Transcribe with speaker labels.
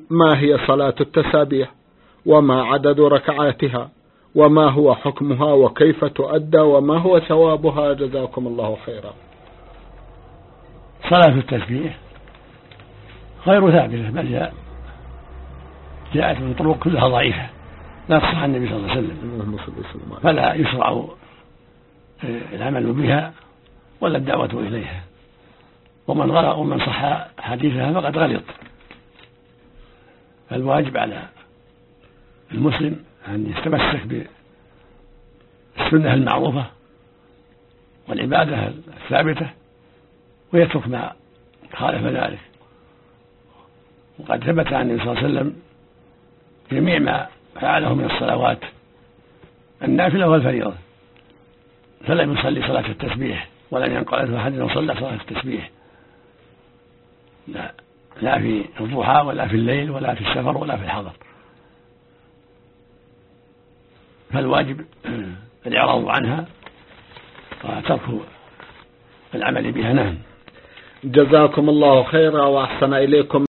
Speaker 1: ما هي صلاة التسابيح وما عدد ركعاتها وما هو حكمها وكيف تؤدى وما هو ثوابها؟ جزاكم الله خيرا.
Speaker 2: صلاة التسبيح غير ثابتة، بل جاءت من طرق كلها ضعيفة لا تصح عن النبي صلى الله عليه وسلم، فلا يشرع العمل بها ولا الدعوة إليها، ومن صح حديثها فقد غلط. فالواجب على المسلم أن يتمسك بالسنة المعروفة والعبادة الثابتة ويترك ما خالف ذلك. وقد ثبت عن النبي صلى الله عليه وسلم جميع ما فعله من الصلوات النافلة والفريضة، فلم يصلي صلاة التسبيح ولم ينقل أحد أنه صلى صلاة التسبيح، لا في الضحى ولا في الليل ولا في السفر ولا في الحضر. فالواجب الإعراض عنها وترك العمل بها. نعم.
Speaker 1: جزاكم الله خيرا وأحسن إليكم.